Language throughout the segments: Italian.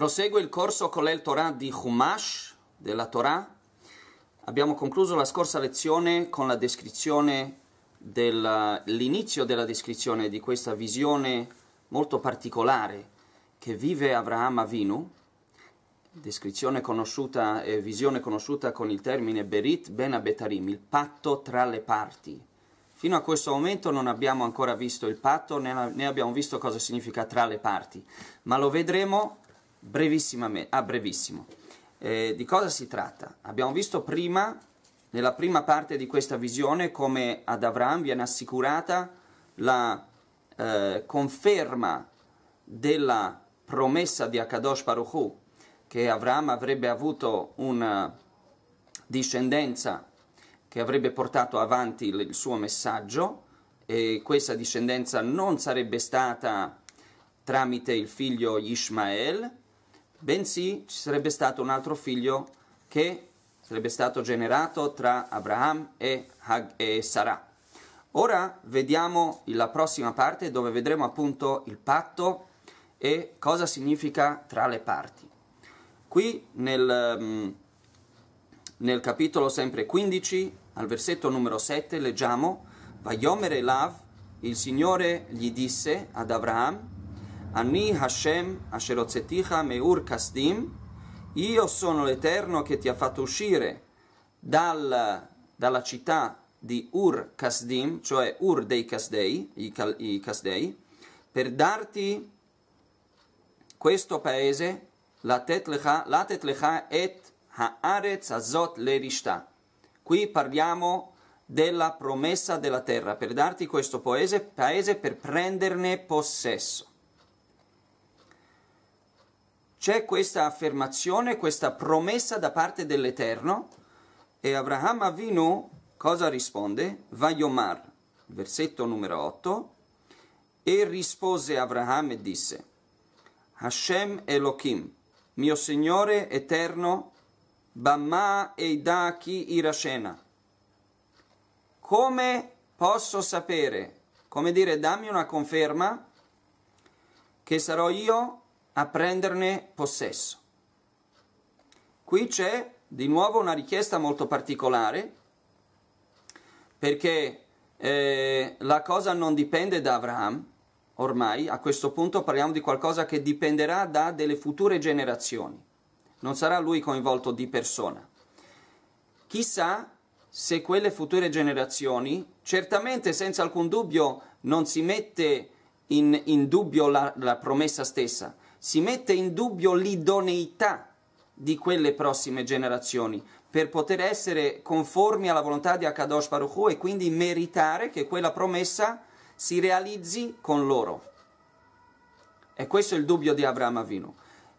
Prosegue il corso Kolel Torah di Chumash, della Torah. Abbiamo concluso la scorsa lezione con la descrizione l'inizio della descrizione di questa visione molto particolare che vive Avraham Avinu, descrizione conosciuta e visione conosciuta con il termine Berit Ben Abetarim, il patto tra le parti. Fino a questo momento non abbiamo ancora visto il patto, né abbiamo visto cosa significa tra le parti, ma lo vedremo brevissimo. Di cosa si tratta? Abbiamo visto prima, nella prima parte di questa visione, come ad Avraham viene assicurata la conferma della promessa di Akadosh Baruch Hu, che Avraham avrebbe avuto una discendenza che avrebbe portato avanti il suo messaggio, e questa discendenza non sarebbe stata tramite il figlio Ishmael, bensì ci sarebbe stato un altro figlio che sarebbe stato generato tra Abraham e Sarah. Ora vediamo la prossima parte dove vedremo appunto il patto e cosa significa tra le parti. Qui nel capitolo sempre 15, al versetto numero 7, leggiamo: Vayomer Elav, il Signore gli disse ad Abraham, Ani Hashem asher hotzeticha meur kasdim, io sono l'Eterno che ti ha fatto uscire dalla città di Ur Kasdim, cioè Ur dei Kasdei, i Kasdei, per darti questo paese, latet lecha et haaretz azot lerishta. Qui parliamo della promessa della terra, per darti questo paese per prenderne possesso. C'è questa affermazione, questa promessa da parte dell'Eterno, e Avraham Avinu cosa risponde? Vayomar, versetto numero 8, e rispose Avraham e disse: Hashem Elohim, mio Signore eterno, Bamma eida ki irashena. Come posso sapere, come dire, dammi una conferma che sarò io a prenderne possesso. Qui c'è di nuovo una richiesta molto particolare, perché la cosa non dipende da Avraham, ormai a questo punto parliamo di qualcosa che dipenderà da delle future generazioni, non sarà lui coinvolto di persona. Chissà se quelle future generazioni, certamente senza alcun dubbio non si mette in dubbio la promessa stessa, si mette in dubbio l'idoneità di quelle prossime generazioni per poter essere conformi alla volontà di Akadosh Baruch Hu e quindi meritare che quella promessa si realizzi con loro. E questo è il dubbio di Avraham Avinu.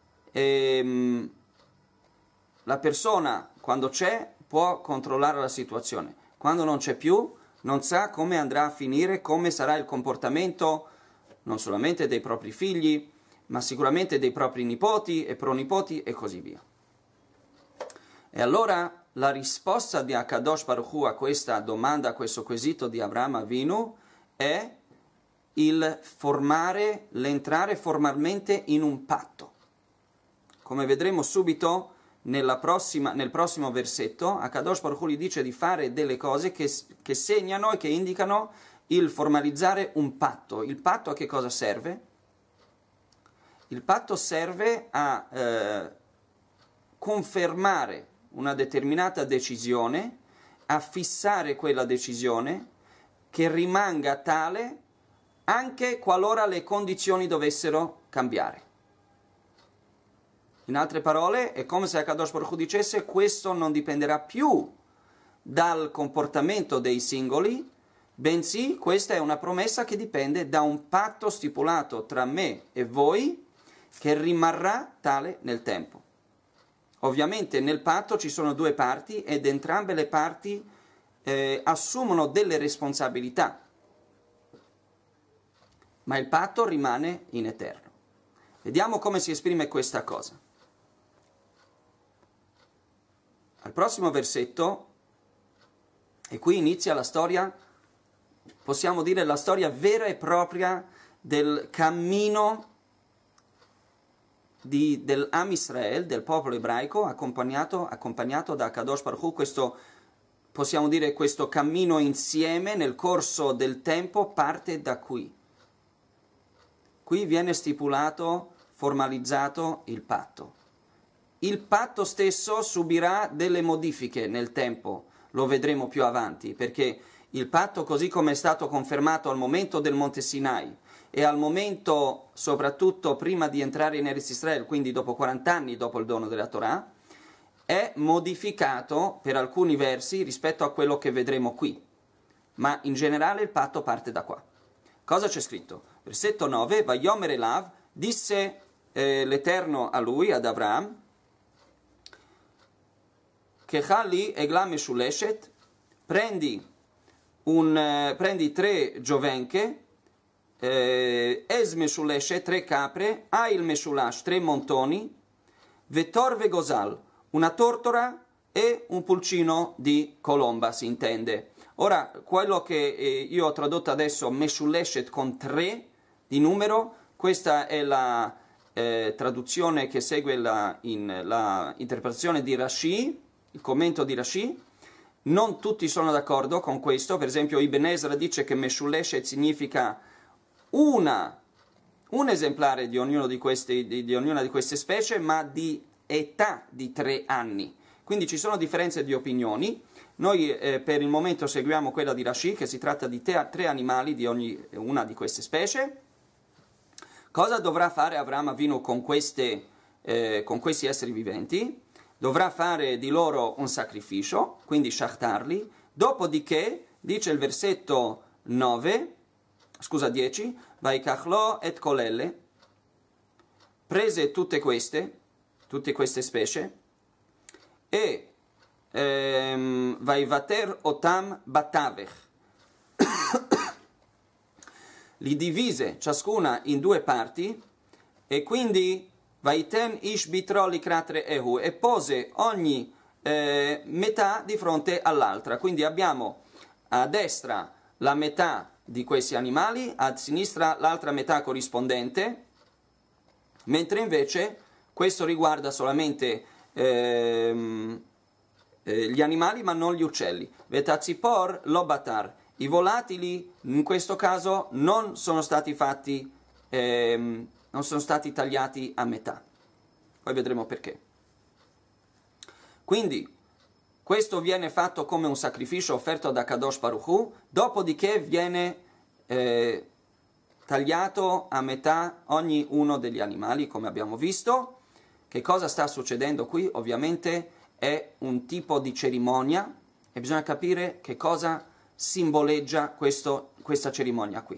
La persona, quando c'è, può controllare la situazione. Quando non c'è più, non sa come andrà a finire, come sarà il comportamento non solamente dei propri figli, ma sicuramente dei propri nipoti e pronipoti e così via. E allora la risposta di Akadosh Baruch Hu a questa domanda, a questo quesito di Avraham Avinu, è l'entrare formalmente in un patto. Come vedremo subito nel prossimo versetto, Akadosh Baruch Hu gli dice di fare delle cose che segnano e che indicano il formalizzare un patto. Il patto a che cosa serve? Il patto serve a confermare una determinata decisione, a fissare quella decisione che rimanga tale anche qualora le condizioni dovessero cambiare. In altre parole, è come se Akadosh Baruch Hu dicesse: questo non dipenderà più dal comportamento dei singoli, bensì questa è una promessa che dipende da un patto stipulato tra me e voi, che rimarrà tale nel tempo. Ovviamente nel patto ci sono due parti ed entrambe le parti assumono delle responsabilità, ma il patto rimane in eterno. Vediamo come si esprime questa cosa. Al prossimo versetto, e qui inizia la storia, possiamo dire la storia vera e propria del cammino dell'Am Israel, del popolo ebraico, accompagnato da Kadosh Baruch Hu, questo, possiamo dire, questo cammino insieme nel corso del tempo parte da qui. Qui viene stipulato, formalizzato il patto. Il patto stesso subirà delle modifiche nel tempo, lo vedremo più avanti, perché il patto, così come è stato confermato al momento del Monte Sinai e al momento soprattutto prima di entrare in Eretz Israel, quindi dopo 40 anni dopo il dono della Torah, è modificato per alcuni versi rispetto a quello che vedremo qui. Ma in generale il patto parte da qua. Cosa c'è scritto? Versetto 9, Vayomer Elav, disse l'Eterno a lui, ad Avram, Kechali egla meshuleshet, prendi 3 giovenche, es meshuleshet, 3 capre, ail meshulash, 3 montoni, vetor vegosal, una tortora e un pulcino di colomba, si intende. Ora, quello che io ho tradotto adesso, meshuleshet con 3 di numero, questa è la traduzione che segue la interpretazione di Rashi, il commento di Rashi. Non tutti sono d'accordo con questo, per esempio Ibn Ezra dice che meshuleshet significa un esemplare di ognuna di queste specie, ma di età di 3 anni. Quindi ci sono differenze di opinioni. Noi per il momento seguiamo quella di Rashi, che si tratta di 3 animali di ognuna di queste specie. Cosa dovrà fare Avram Avinu con questi esseri viventi? Dovrà fare di loro un sacrificio, quindi shachtarli, dopodiché, dice il versetto 10, Vaikachlo et kolelle, prese tutte queste specie, e Vaivater otam batavech, li divise ciascuna in 2 parti, e quindi Vaiten ish bitro likratre ehu, e pose ogni metà di fronte all'altra. Quindi abbiamo a destra la metà di questi animali, a sinistra l'altra metà corrispondente, mentre invece questo riguarda solamente gli animali ma non gli uccelli. Vetatzipor lo batar. I volatili in questo caso non sono stati tagliati a metà. Poi vedremo perché. Quindi questo viene fatto come un sacrificio offerto da Kadosh Baruch Hu, dopodiché viene tagliato a metà ogni uno degli animali, come abbiamo visto. Che cosa sta succedendo qui? Ovviamente è un tipo di cerimonia e bisogna capire che cosa simboleggia questa cerimonia qui.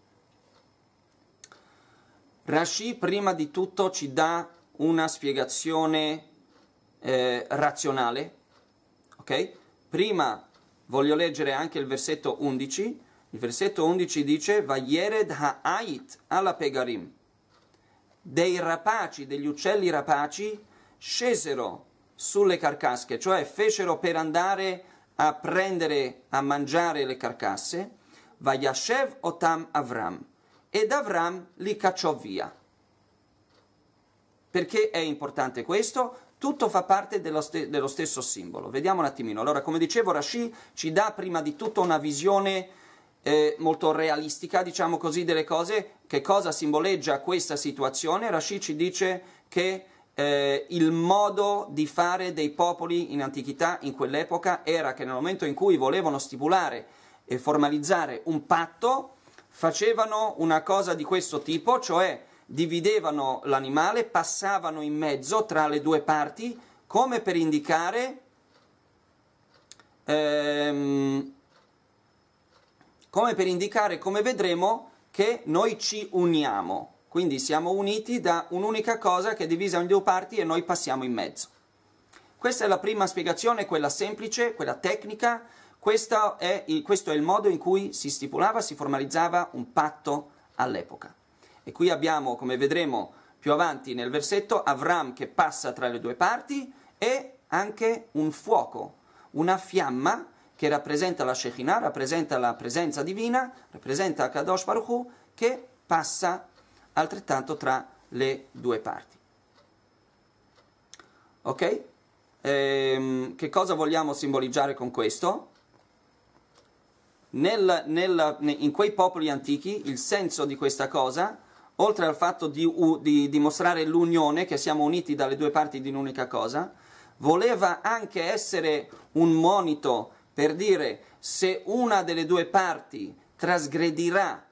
Rashi prima di tutto ci dà una spiegazione razionale, ok? Prima voglio leggere anche il versetto 11. Il versetto 11 dice Vayered ha'ait ala pegarim. Dei rapaci, degli uccelli rapaci, scesero sulle carcasche, cioè fecero per andare a prendere, a mangiare le carcasse. Vayashev otam Avram. Ed Avram li cacciò via. Perché è importante questo? Tutto fa parte dello stesso simbolo. Vediamo un attimino. Allora, come dicevo, Rashi ci dà prima di tutto una visione molto realistica, diciamo così, delle cose. Che cosa simboleggia questa situazione? Rashi ci dice che il modo di fare dei popoli in antichità, in quell'epoca, era che nel momento in cui volevano stipulare e formalizzare un patto, facevano una cosa di questo tipo, cioè dividevano l'animale, passavano in mezzo tra le 2 parti, come per indicare come vedremo, che noi ci uniamo. Quindi siamo uniti da un'unica cosa che è divisa in 2 parti e noi passiamo in mezzo. Questa è la prima spiegazione, quella semplice, quella tecnica. Questo è il modo in cui si stipulava, si formalizzava un patto all'epoca. E qui abbiamo, come vedremo più avanti nel versetto, Avram che passa tra le 2 parti e anche un fuoco, una fiamma che rappresenta la Shekhinah, rappresenta la presenza divina, rappresenta Kadosh Baruch Hu, che passa altrettanto tra le 2 parti. Ok? Che cosa vogliamo simboleggiare con questo? In quei popoli antichi il senso di questa cosa, oltre al fatto di dimostrare l'unione, che siamo uniti dalle due parti di un'unica cosa, voleva anche essere un monito per dire: se una delle due parti trasgredirà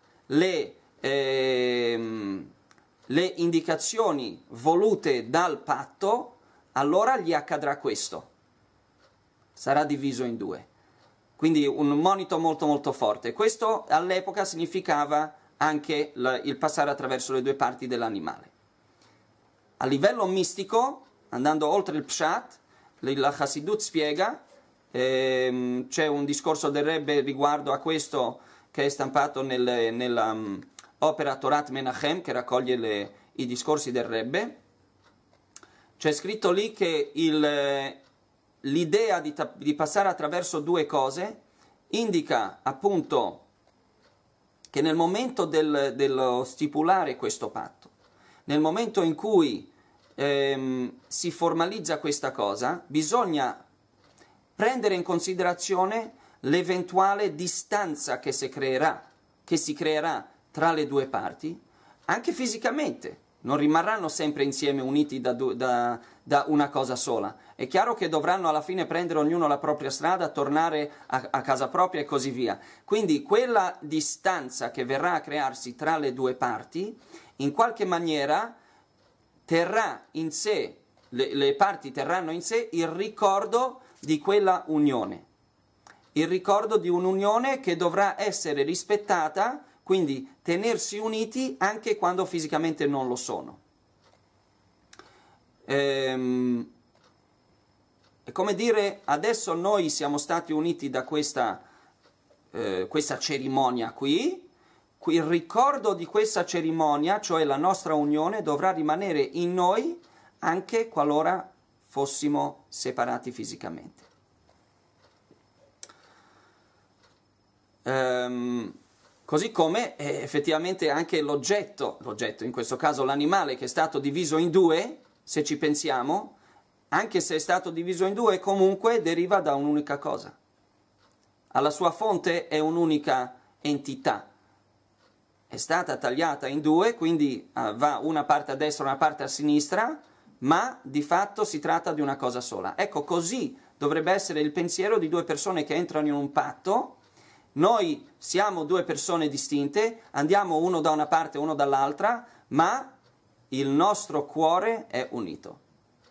le indicazioni volute dal patto, allora gli accadrà questo, sarà diviso in due. Quindi un monito molto molto forte. Questo all'epoca significava anche il passare attraverso le due parti dell'animale. A livello mistico, andando oltre il Pshat, la Chassidut spiega, c'è un discorso del Rebbe riguardo a questo che è stampato nella opera Torat Menachem, che raccoglie i discorsi del Rebbe. C'è scritto lì che l'idea di passare attraverso due cose indica appunto che nel momento dello stipulare questo patto, nel momento in cui si formalizza questa cosa, bisogna prendere in considerazione l'eventuale distanza che si creerà tra le due parti, anche fisicamente. Non rimarranno sempre insieme uniti da una cosa sola. È chiaro che dovranno alla fine prendere ognuno la propria strada, tornare a casa propria e così via. Quindi quella distanza che verrà a crearsi tra le due parti, in qualche maniera terrà in sé, le parti terranno in sé il ricordo di quella unione. Il ricordo di un'unione che dovrà essere rispettata, quindi tenersi uniti anche quando fisicamente non lo sono. È come dire, adesso noi siamo stati uniti da questa cerimonia qui, il ricordo di questa cerimonia, cioè la nostra unione, dovrà rimanere in noi anche qualora fossimo separati fisicamente. Così come effettivamente anche l'oggetto, in questo caso l'animale che è stato diviso in due, se ci pensiamo, anche se è stato diviso in due, comunque deriva da un'unica cosa. Alla sua fonte è un'unica entità. È stata tagliata in due, quindi va una parte a destra e una parte a sinistra, ma di fatto si tratta di una cosa sola. Ecco, così dovrebbe essere il pensiero di due persone che entrano in un patto. Noi siamo due persone distinte, andiamo uno da una parte e uno dall'altra, ma il nostro cuore è unito.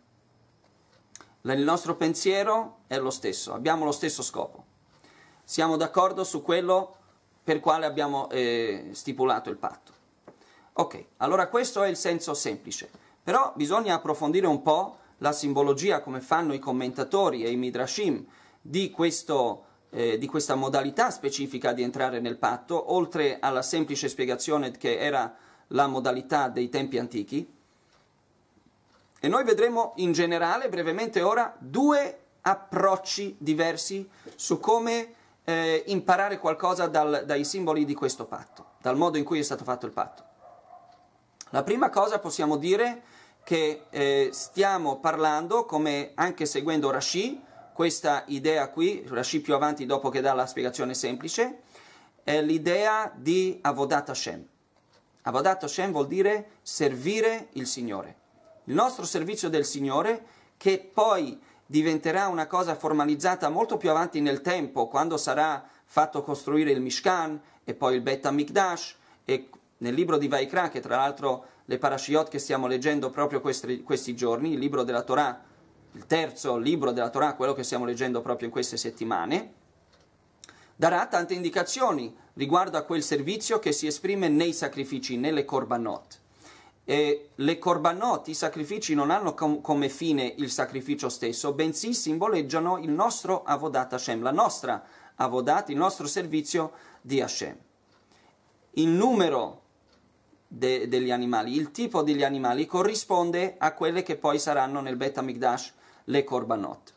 Il nostro pensiero è lo stesso, abbiamo lo stesso scopo. Siamo d'accordo su quello per quale abbiamo stipulato il patto. Ok, allora questo è il senso semplice. Però bisogna approfondire un po' la simbologia, come fanno i commentatori e i midrashim, di questa modalità specifica di entrare nel patto, oltre alla semplice spiegazione che era la modalità dei tempi antichi. E noi vedremo in generale, brevemente ora, due approcci diversi su come imparare qualcosa dai simboli di questo patto, dal modo in cui è stato fatto il patto. La prima cosa possiamo dire che stiamo parlando, come anche seguendo Rashi, questa idea qui, Rashi più avanti dopo che dà la spiegazione semplice, è l'idea di Avodat Hashem. Avodat Hashem vuol dire servire il Signore. Il nostro servizio del Signore, che poi diventerà una cosa formalizzata molto più avanti nel tempo, quando sarà fatto costruire il Mishkan e poi il Bet HaMikdash, e nel libro di Vaikra, che tra l'altro le parashiot che stiamo leggendo proprio questi giorni, il libro della Torah, il terzo libro della Torah, quello che stiamo leggendo proprio in queste settimane, darà tante indicazioni riguardo a quel servizio che si esprime nei sacrifici, nelle korbanot. E le korbanot, i sacrifici, non hanno come fine il sacrificio stesso, bensì simboleggiano il nostro Avodat Hashem, la nostra Avodat, il nostro servizio di Hashem. Il numero degli animali, il tipo degli animali corrisponde a quelle che poi saranno nel Bet HaMikdash le korbanot.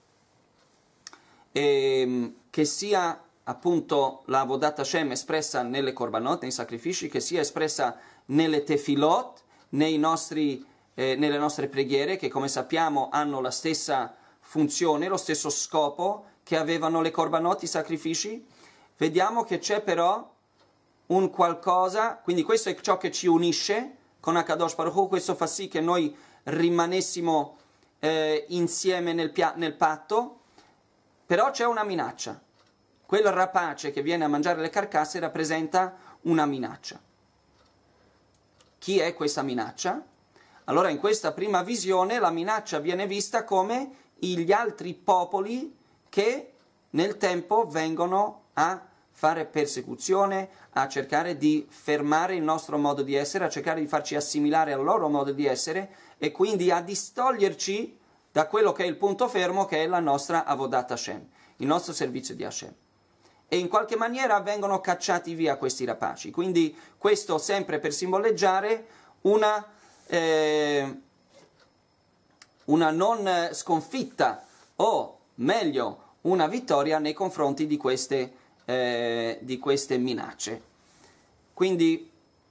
E che sia appunto la Avodat Hashem espressa nelle korbanot, nei sacrifici, che sia espressa nelle tefilot, nei nostri nelle nostre preghiere, che come sappiamo hanno la stessa funzione, lo stesso scopo che avevano le korbanot, i sacrifici. Vediamo che c'è però un qualcosa, quindi questo è ciò che ci unisce con Akadosh Baruch Hu, questo fa sì che noi rimanessimo insieme nel patto, però c'è una minaccia. Quel rapace che viene a mangiare le carcasse rappresenta una minaccia. Chi è questa minaccia? Allora in questa prima visione la minaccia viene vista come gli altri popoli che nel tempo vengono a fare persecuzione, a cercare di fermare il nostro modo di essere, a cercare di farci assimilare al loro modo di essere e quindi a distoglierci da quello che è il punto fermo, che è la nostra Avodat Hashem, il nostro servizio di Hashem. E in qualche maniera vengono cacciati via questi rapaci. Quindi questo sempre per simboleggiare una non sconfitta, o meglio una vittoria nei confronti di queste minacce. Quindi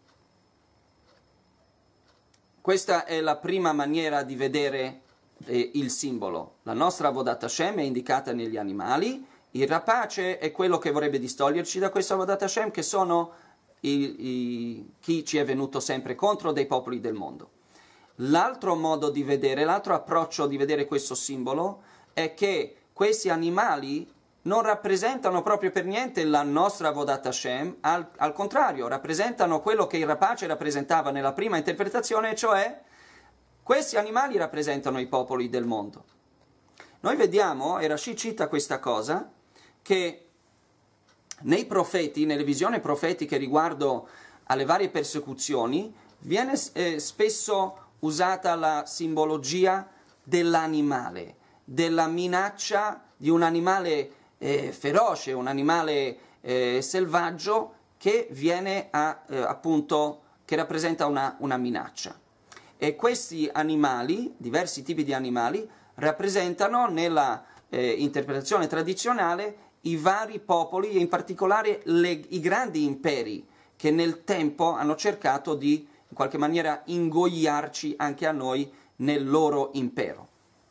questa è la prima maniera di vedere il simbolo. La nostra Avodat Hashem è indicata negli animali, il rapace è quello che vorrebbe distoglierci da questa Avodat Hashem, che sono chi ci è venuto sempre contro dei popoli del mondo. L'altro modo di vedere, l'altro approccio di vedere questo simbolo è che questi animali non rappresentano proprio per niente la nostra Avodat Hashem, al contrario, rappresentano quello che il rapace rappresentava nella prima interpretazione, cioè questi animali rappresentano i popoli del mondo. Noi vediamo, e Rashi cita questa cosa, che nei profeti, nelle visioni profetiche riguardo alle varie persecuzioni, viene spesso usata la simbologia dell'animale, della minaccia di un animale feroce, un animale selvaggio che viene appunto, che rappresenta una minaccia. E questi animali, diversi tipi di animali, rappresentano nella interpretazione tradizionale i vari popoli e in particolare i grandi imperi che nel tempo hanno cercato di in qualche maniera ingoiarci anche a noi nel loro impero.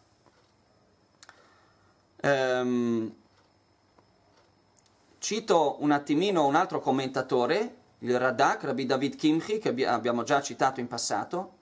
Cito un attimino un altro commentatore, il Radak, Rabbi David Kimchi, che abbiamo già citato in passato.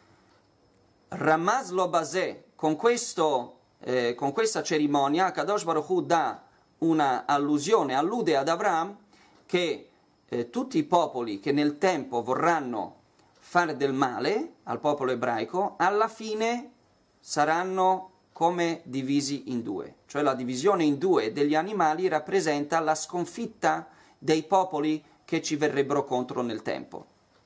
Ramaz lo Bazé, con questa cerimonia, Kadosh Baruch Hu dà una allusione, allude ad Avram che tutti i popoli che nel tempo vorranno fare del male al popolo ebraico, alla fine saranno come divisi in due. Cioè la divisione in due degli animali rappresenta la sconfitta dei popoli che ci verrebbero contro nel tempo.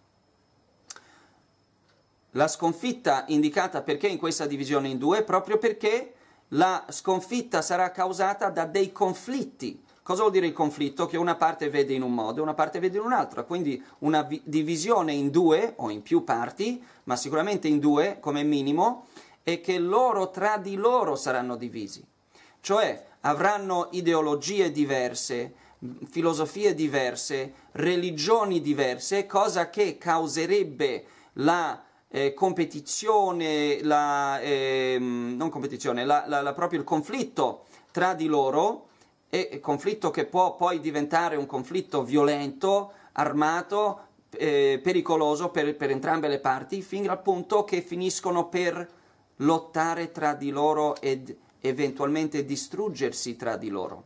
La sconfitta indicata perché in questa divisione in due? Proprio perché la sconfitta sarà causata da dei conflitti. Cosa vuol dire il conflitto? Che una parte vede in un modo e una parte vede in un'altra, quindi una divisione in due o in più parti, ma sicuramente in due come minimo, e che loro tra di loro saranno divisi. Cioè avranno ideologie diverse, filosofie diverse, religioni diverse, cosa che causerebbe la competizione, non competizione, proprio il conflitto tra di loro, e conflitto che può poi diventare un conflitto violento, armato, pericoloso per entrambe le parti, fino al punto che finiscono per lottare tra di loro ed eventualmente distruggersi tra di loro.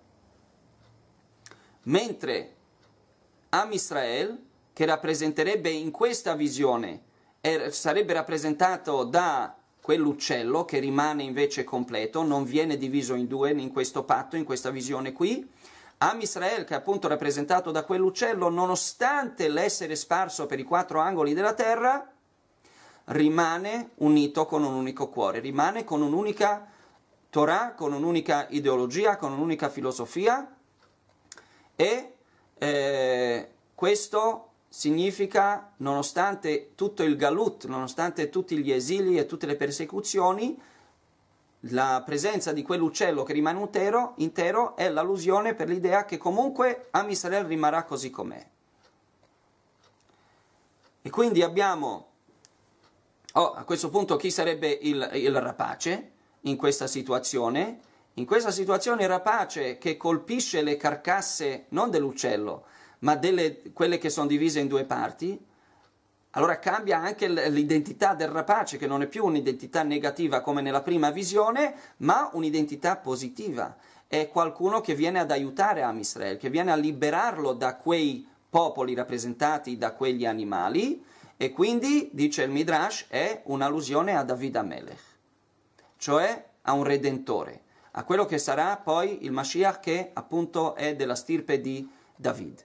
Mentre Am Israel, che rappresenterebbe in questa visione, sarebbe rappresentato da quell'uccello che rimane invece completo, non viene diviso in due in questo patto, in questa visione qui. Am Israel, che è appunto rappresentato da quell'uccello, nonostante l'essere sparso per i quattro angoli della terra, rimane unito con un unico cuore, rimane con un'unica Torah, con un'unica ideologia, con un'unica filosofia, e questo significa, nonostante tutto il galut, nonostante tutti gli esili e tutte le persecuzioni, la presenza di quell'uccello che rimane intero è l'allusione per l'idea che comunque Am Israel rimarrà così com'è. E quindi abbiamo Oh, a questo punto chi sarebbe il rapace in questa situazione? In questa situazione il rapace che colpisce le carcasse non dell'uccello, ma quelle che sono divise in due parti, allora cambia anche l'identità del rapace, che non è più un'identità negativa come nella prima visione, ma un'identità positiva. È qualcuno che viene ad aiutare Am Israel, che viene a liberarlo da quei popoli rappresentati da quegli animali, e quindi, dice il Midrash, è un'allusione a David HaMelech, cioè a un redentore, a quello che sarà poi il Mashiach, che appunto è della stirpe di David.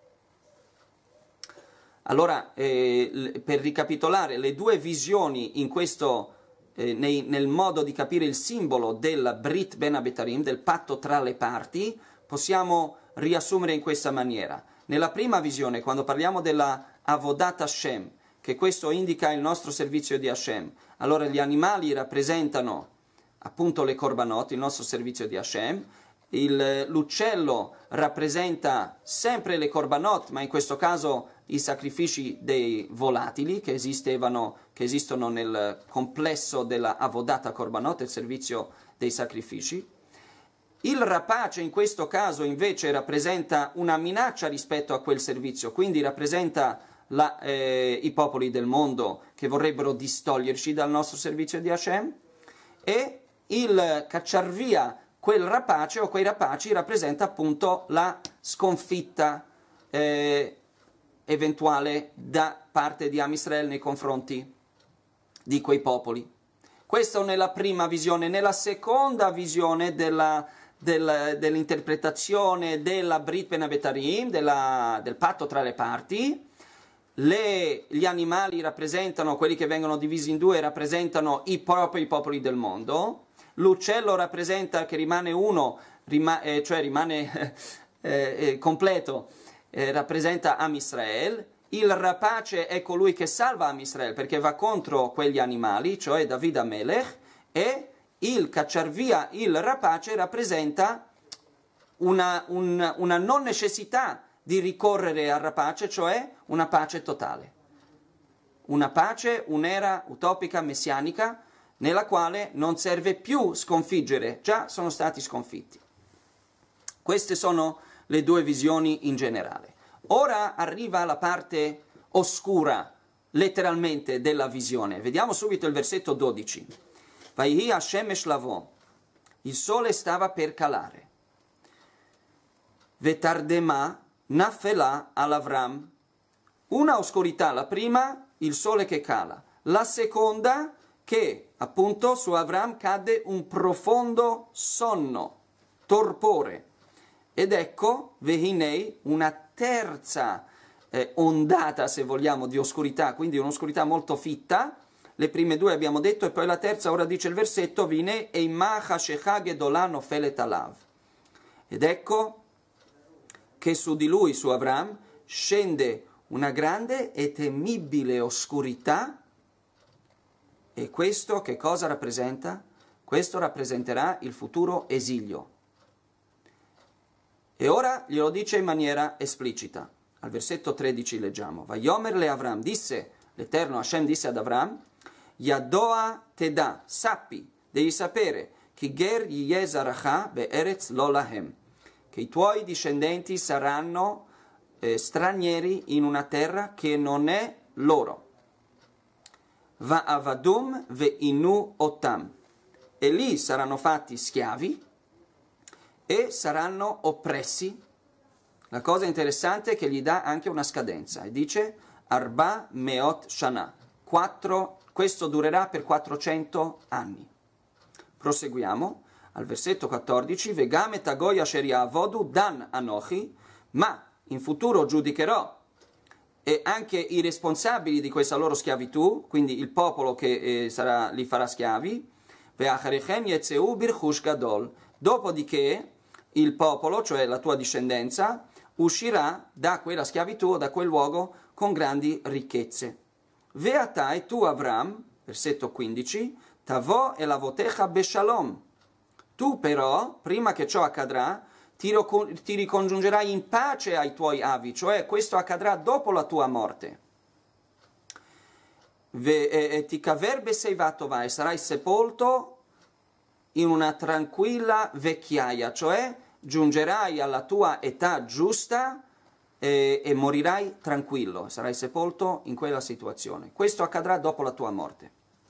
Allora, per ricapitolare, le due visioni in questo, nel modo di capire il simbolo del Brit Ben Abetarim, del patto tra le parti, possiamo riassumere in questa maniera. Nella prima visione, quando parliamo della Avodat Hashem, che questo indica il nostro servizio di Hashem, allora gli animali rappresentano appunto le korbanot, il nostro servizio di Hashem, l'uccello rappresenta sempre le korbanot, ma in questo caso i sacrifici dei volatili che esistono nel complesso della Avodata Korbanot, il servizio dei sacrifici. Il rapace in questo caso invece rappresenta una minaccia rispetto a quel servizio, quindi rappresenta i popoli del mondo che vorrebbero distoglierci dal nostro servizio di Hashem, e il cacciar via quel rapace o quei rapaci rappresenta appunto la sconfitta eventuale da parte di Am Israel nei confronti di quei popoli. Questo nella prima visione. Nella seconda visione dell'interpretazione della Brit Ben Abetarim, del patto tra le parti, gli animali rappresentano, quelli che vengono divisi in due, rappresentano i propri popoli del mondo, l'uccello rappresenta che rimane uno, cioè rimane completo, rappresenta Am Israel. Il rapace è colui che salva Am Israel perché va contro quegli animali, cioè David HaMelech, e il cacciar via il rapace rappresenta una non necessità di ricorrere al rapace, cioè una pace totale. Una pace, un'era utopica, messianica, nella quale non serve più sconfiggere, già sono stati sconfitti. Queste sono le due visioni in generale. Ora arriva la parte oscura, letteralmente, della visione. Vediamo subito il versetto 12. Vaihi Hashemesh lavo, il sole stava per calare. Vetardema nafela all'Avram, una oscurità, la prima, il sole che cala, la seconda, che appunto su Avram cadde un profondo sonno, torpore. Ed ecco, vehinei, una terza ondata, se vogliamo, di oscurità, quindi un'oscurità molto fitta. Le prime due abbiamo detto, e poi la terza, ora dice il versetto, vine eima hashecha gedolah nofelet alav. Ed ecco che su di lui, su Avram, scende una grande e temibile oscurità. E questo che cosa rappresenta? Questo rappresenterà il futuro esilio. E ora glielo dice in maniera esplicita. Al versetto 13 leggiamo: Vayomer le Avram, disse l'Eterno Hashem, disse ad Avram, Yadoa teda, sappi, devi sapere, che ger yezaracha be'eretz lo lahem, che i tuoi discendenti saranno stranieri in una terra che non è loro. Va avadum ve inu otam, e lì saranno fatti schiavi e saranno oppressi. La cosa interessante è che gli dà anche una scadenza e dice Arba meot shana, questo durerà per 400 anni. Proseguiamo al versetto 14, Vegam et agoy asher ya'avodu dan anochi, ma in futuro giudicherò e anche i responsabili di questa loro schiavitù, quindi il popolo che li farà schiavi, ve'acharechem yetzeu birchush gadol, dopodiché il popolo, cioè la tua discendenza, uscirà da quella schiavitù, da quel luogo, con grandi ricchezze. Ve'ata e tu Avram, versetto 15, tavo elavotecha beshalom. Tu però, prima che ciò accadrà, ti ricongiungerai in pace ai tuoi avi, cioè questo accadrà dopo la tua morte. ti caverbe sei vatovai, sarai sepolto in una tranquilla vecchiaia, cioè giungerai alla tua età giusta e morirai tranquillo, sarai sepolto in quella situazione. Questo accadrà dopo la tua morte.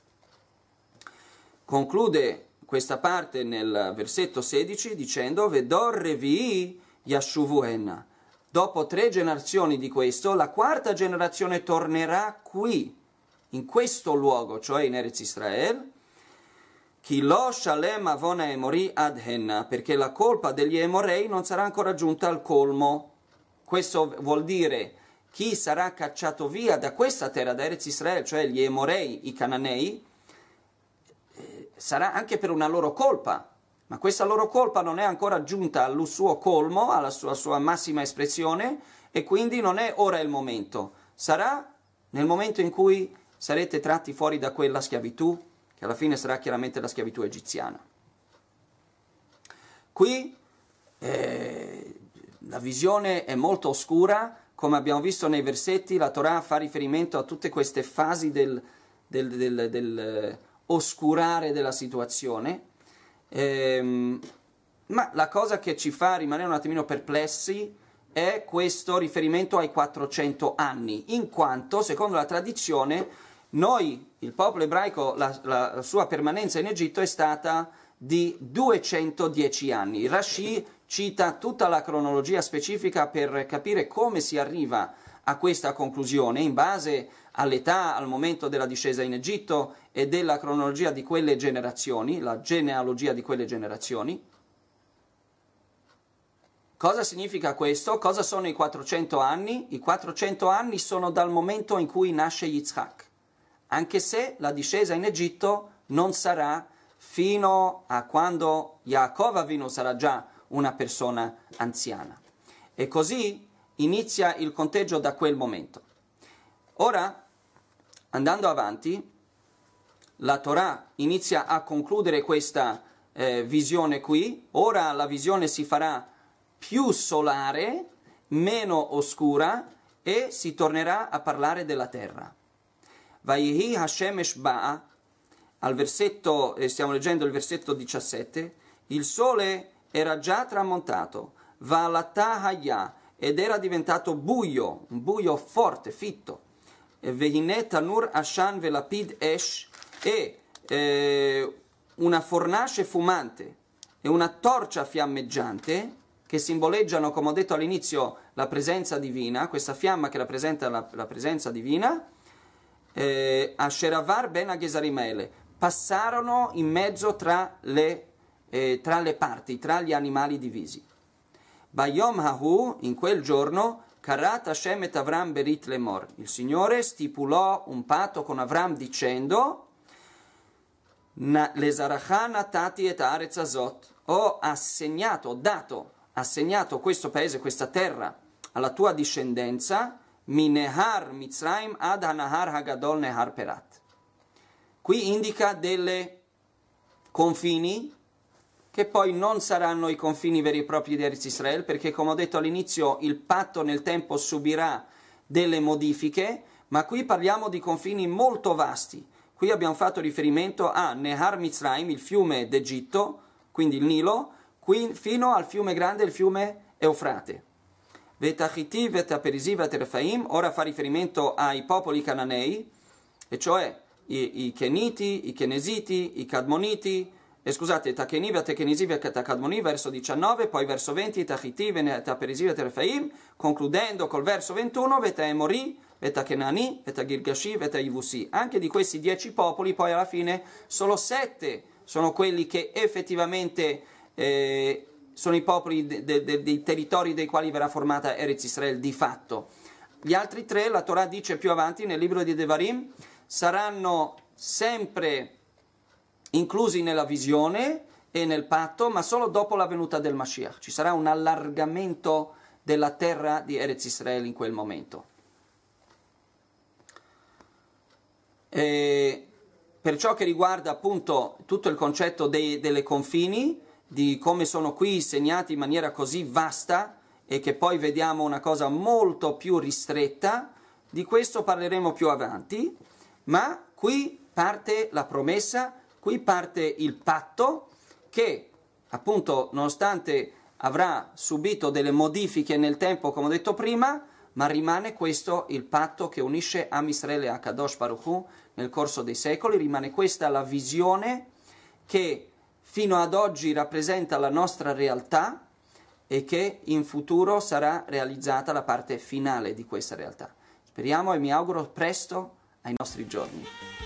Conclude questa parte nel versetto 16 dicendo Vedor revi yashuvuenna. Dopo 3 generazioni di questo, la 4ª generazione tornerà qui, in questo luogo, cioè in Eretz Israel, Chi lo shalem avona emori ad henna, perché la colpa degli emorei non sarà ancora giunta al colmo. Questo vuol dire chi sarà cacciato via da questa terra, da Eretz Israel, cioè gli emorei, i cananei, sarà anche per una loro colpa, ma questa loro colpa non è ancora giunta al suo colmo, alla sua massima espressione, e quindi non è ora il momento. Sarà nel momento in cui sarete tratti fuori da quella schiavitù, che alla fine sarà chiaramente la schiavitù egiziana. Qui la visione è molto oscura, come abbiamo visto nei versetti, la Torah fa riferimento a tutte queste fasi del oscurare della situazione, ma la cosa che ci fa rimanere un attimino perplessi è questo riferimento ai 400 anni, in quanto, secondo la tradizione, noi, il popolo ebraico, la sua permanenza in Egitto è stata di 210 anni. Rashi cita tutta la cronologia specifica per capire come si arriva a questa conclusione in base all'età, al momento della discesa in Egitto e della cronologia di quelle generazioni, la genealogia di quelle generazioni. Cosa significa questo? Cosa sono i 400 anni? I 400 anni sono dal momento in cui nasce Yitzhak, anche se la discesa in Egitto non sarà fino a quando Yaakov Avinu sarà già una persona anziana. E così inizia il conteggio da quel momento. Ora, andando avanti, la Torah inizia a concludere questa visione qui. Ora la visione si farà più solare, meno oscura, e si tornerà a parlare della terra. Vaihi Hashemesh Ba'a, al versetto, stiamo leggendo il versetto 17, il sole era già tramontato, Va'alata Hayya, ed era diventato buio, un buio forte, fitto, Vehine Tanur Ashan Velapid Esh, e una fornace fumante e una torcia fiammeggiante, che simboleggiano, come ho detto all'inizio, la presenza divina, questa fiamma che rappresenta la presenza divina, a Sheravar ben Agesarimele, passarono in mezzo tra le parti, tra gli animali divisi. Bayom Hahu, in quel giorno, Karat Hashem et Avram berit lemor, il Signore stipulò un patto con Avram dicendo Lesarachah natati et haaretz hazot, ho assegnato questo paese, questa terra, alla tua discendenza, Minehar Mitzrayim ad Hanahar Hagadol Nehar Perat. Qui indica delle confini che poi non saranno i confini veri e propri di Eretz Israel, perché come ho detto all'inizio il patto nel tempo subirà delle modifiche, ma qui parliamo di confini molto vasti. Qui abbiamo fatto riferimento a Nehar Mitzrayim, il fiume d'Egitto, quindi il Nilo, qui fino al fiume grande, il fiume Eufrate. Vetachiti, Vetaperisi, Veterefaim, ora fa riferimento ai popoli cananei, e cioè i Keniti, i Kenesiti, i Cadmoniti, Tacheni, Vetekenisi, Vetakadmoni, verso 19, poi verso 20, Tachiti, Vetaperisi, Veterefaim, concludendo col verso 21, Vetaemori, Vetakenani, Vetagirgashi, Vetaivusi. Anche di questi 10 popoli, poi alla fine, solo 7 sono quelli che effettivamente sono i popoli dei territori dei quali verrà formata Eretz Israel di fatto. Gli altri 3, la Torah dice più avanti nel libro di Devarim, saranno sempre inclusi nella visione e nel patto, ma solo dopo la venuta del Mashiach. Ci sarà un allargamento della terra di Eretz Israel in quel momento. E per ciò che riguarda appunto tutto il concetto delle confini, di come sono qui segnati in maniera così vasta e che poi vediamo una cosa molto più ristretta, di questo parleremo più avanti. Ma qui parte la promessa, qui parte il patto che, appunto, nonostante avrà subito delle modifiche nel tempo, come ho detto prima, ma rimane questo il patto che unisce Am Israele e Akadosh Baruch Hu nel corso dei secoli, rimane questa la visione che fino ad oggi rappresenta la nostra realtà e che in futuro sarà realizzata la parte finale di questa realtà. Speriamo e mi auguro presto ai nostri giorni.